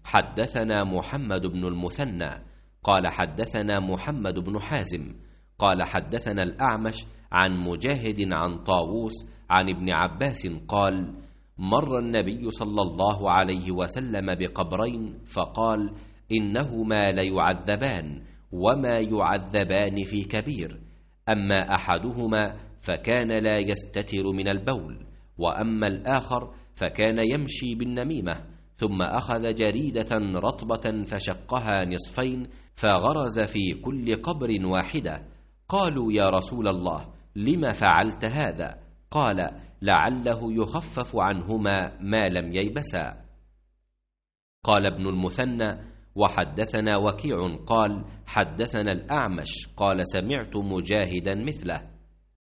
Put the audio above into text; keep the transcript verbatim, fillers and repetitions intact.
حدثنا محمد بن المثنى قال حدثنا محمد بن حازم قال حدثنا الأعمش عن مجاهد عن طاووس عن ابن عباس قال: مر النبي صلى الله عليه وسلم بقبرين فقال: إنهما ليعذبان وما يعذبان في كبير، أما أحدهما فكان لا يستتر من البول، وأما الآخر فكان يمشي بالنميمة، ثم أخذ جريدة رطبة فشقها نصفين فغرز في كل قبر واحدة. قالوا: يا رسول الله، لم فعلت هذا؟ قال: لعله يخفف عنهما ما لم ييبسا. قال ابن المثنى: وحدثنا وكيع قال حدثنا الأعمش قال سمعت مجاهدا مثله.